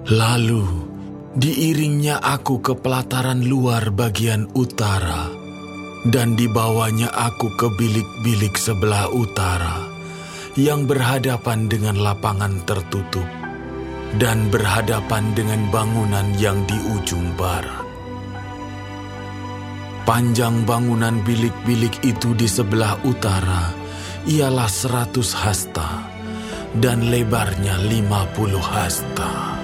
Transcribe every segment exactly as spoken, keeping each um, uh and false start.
Lalu diiringnya aku ke pelataran luar bagian utara, dan dibawanya aku ke bilik-bilik sebelah utara yang berhadapan dengan lapangan tertutup dan berhadapan dengan bangunan yang di ujung barat. Panjang bangunan bilik-bilik itu di sebelah utara ialah seratus hasta dan lebarnya lima puluh hasta.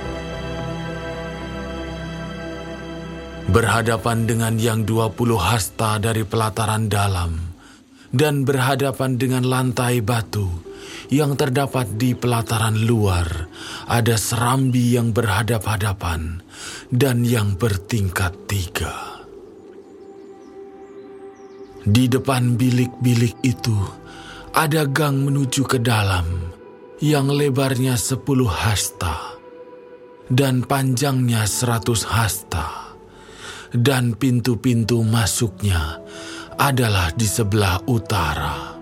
Berhadapan dengan yang dua puluh hasta dari pelataran dalam dan berhadapan dengan lantai batu yang terdapat di pelataran luar, ada serambi yang berhadap-hadapan dan yang bertingkat tiga. Di depan bilik-bilik itu ada gang menuju ke dalam yang lebarnya sepuluh hasta dan panjangnya seratus hasta. Dan pintu-pintu masuknya adalah di sebelah utara.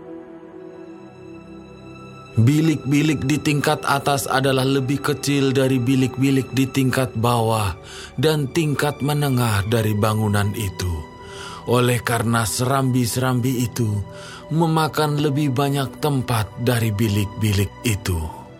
Bilik-bilik di tingkat atas adalah lebih kecil dari bilik-bilik di tingkat bawah dan tingkat menengah dari bangunan itu. Oleh karena serambi-serambi itu memakan lebih banyak tempat dari bilik-bilik itu.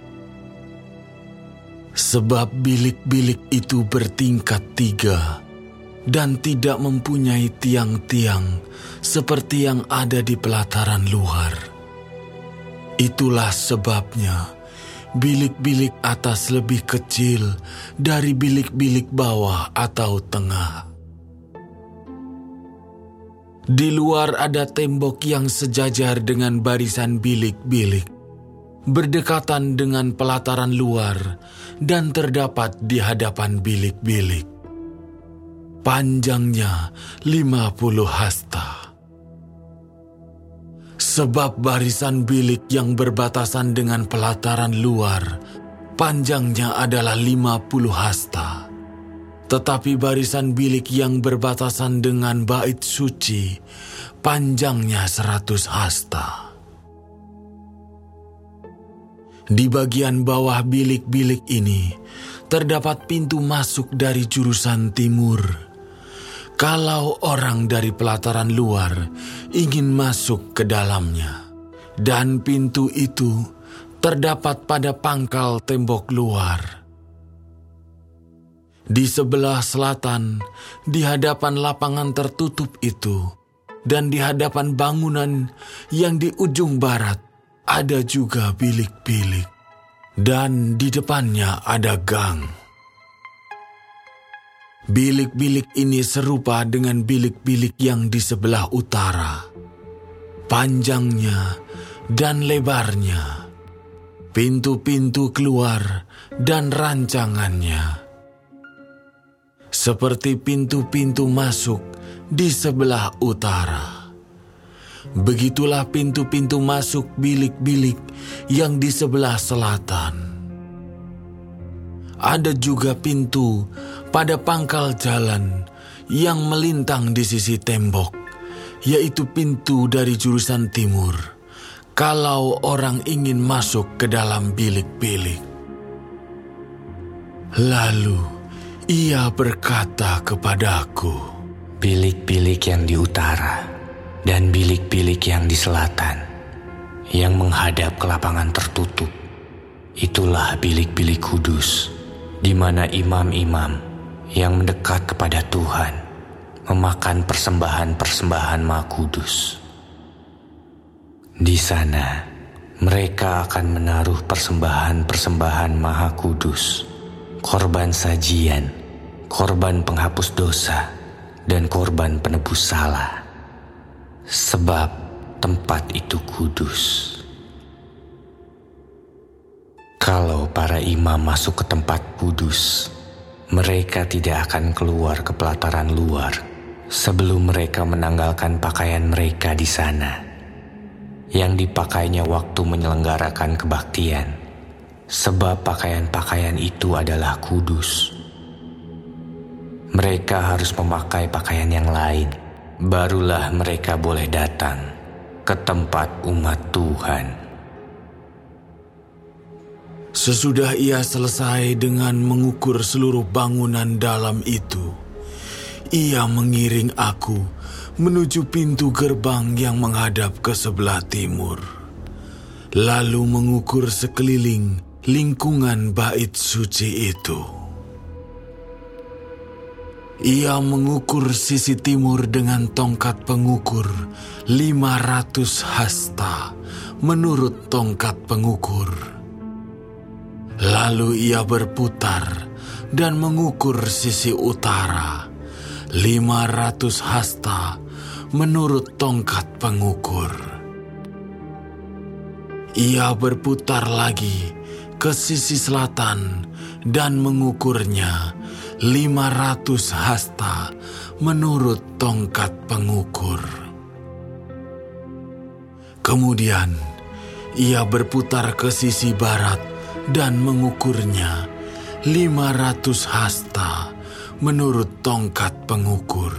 Sebab bilik-bilik itu bertingkat tiga dan tidak mempunyai tiang-tiang seperti yang ada di pelataran luar. Itulah sebabnya bilik-bilik atas lebih kecil dari bilik-bilik bawah atau tengah. Di luar ada tembok yang sejajar dengan barisan bilik-bilik, berdekatan dengan pelataran luar dan terdapat di hadapan bilik-bilik. Panjangnya lima puluh hasta. Sebab barisan bilik yang berbatasan dengan pelataran luar, panjangnya adalah lima puluh hasta. Tetapi barisan bilik yang berbatasan dengan bait suci, panjangnya seratus hasta. Di bagian bawah bilik-bilik ini, terdapat pintu masuk dari jurusan timur. Kalau orang dari pelataran luar ingin masuk ke dalamnya, dan pintu itu terdapat pada pangkal tembok luar. Di sebelah selatan, di hadapan lapangan tertutup itu, dan di hadapan bangunan yang di ujung barat, ada juga bilik-bilik, dan di depannya ada gang. Bilik-bilik ini serupa dengan bilik-bilik yang di sebelah utara. Panjangnya dan lebarnya, pintu-pintu keluar dan rancangannya, seperti pintu-pintu masuk di sebelah utara. Begitulah pintu-pintu masuk bilik-bilik yang di sebelah selatan. Ada juga pintu pada pangkal jalan yang melintang di sisi tembok, yaitu pintu dari jurusan timur, kalau orang ingin masuk ke dalam bilik-bilik. Lalu ia berkata kepadaku, bilik-bilik yang di utara dan bilik-bilik yang di selatan, yang menghadap ke lapangan tertutup, itulah bilik-bilik kudus, di mana imam-imam yang mendekat kepada Tuhan memakan persembahan-persembahan Maha Kudus. Di sana mereka akan menaruh persembahan-persembahan Maha Kudus, korban sajian, korban penghapus dosa, dan korban penebus salah, sebab tempat itu kudus. Kalau para imam masuk ke tempat kudus, mereka tidak akan keluar ke pelataran luar sebelum mereka menanggalkan pakaian mereka di sana, yang dipakainya waktu menyelenggarakan kebaktian, sebab pakaian-pakaian itu adalah kudus. Mereka harus memakai pakaian yang lain, barulah mereka boleh datang ke tempat umat Tuhan. Sesudah ia selesai dengan mengukur seluruh bangunan dalam itu, ia mengiring aku menuju pintu gerbang yang menghadap ke sebelah timur, lalu mengukur sekeliling lingkungan bait suci itu. Ia mengukur sisi timur dengan tongkat pengukur lima ratus hasta menurut tongkat pengukur. Lalu ia berputar dan mengukur sisi utara lima ratus hasta menurut tongkat pengukur. Ia berputar lagi ke sisi selatan dan mengukurnya lima ratus hasta menurut tongkat pengukur. Kemudian ia berputar ke sisi barat dan mengukurnya lima ratus hasta menurut tongkat pengukur.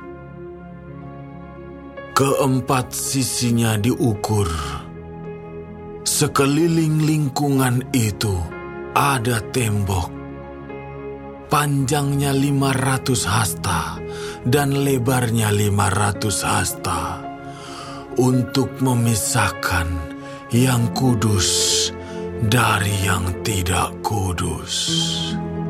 Keempat sisinya diukur. Sekeliling lingkungan itu ada tembok. Panjangnya lima ratus hasta dan lebarnya lima ratus hasta untuk memisahkan yang kudus dari yang tidak kudus.